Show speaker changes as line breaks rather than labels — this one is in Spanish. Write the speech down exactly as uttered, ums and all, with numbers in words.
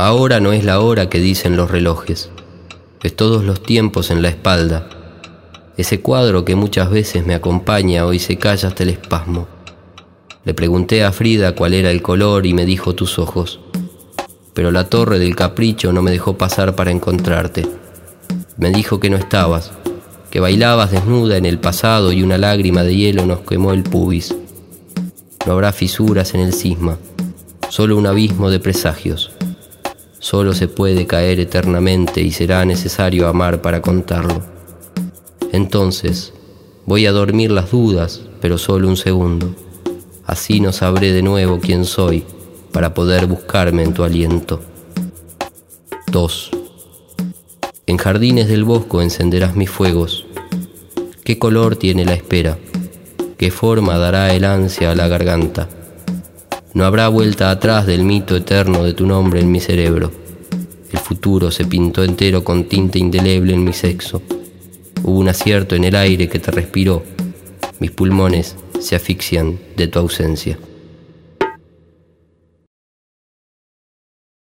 Ahora no es la hora que dicen los relojes, es todos los tiempos en la espalda. Ese cuadro que muchas veces me acompaña hoy se calla hasta el espasmo. Le pregunté a Frida cuál era el color y me dijo tus ojos, pero la torre del capricho no me dejó pasar para encontrarte. Me dijo que no estabas, que bailabas desnuda en el pasado y una lágrima de hielo nos quemó el pubis. No habrá fisuras en el cisma, solo un abismo de presagios. Solo se puede caer eternamente y será necesario amar para contarlo. Entonces, voy a dormir las dudas, pero solo un segundo. Así no sabré de nuevo quién soy para poder buscarme en tu aliento. dos. En jardines del bosco encenderás mis fuegos. ¿Qué color tiene la espera? ¿Qué forma dará el ansia a la garganta? No habrá vuelta atrás del mito eterno de tu nombre en mi cerebro. El futuro se pintó entero con tinta indeleble en mi sexo. Hubo un acierto en el aire que te respiró. Mis pulmones se asfixian de tu ausencia.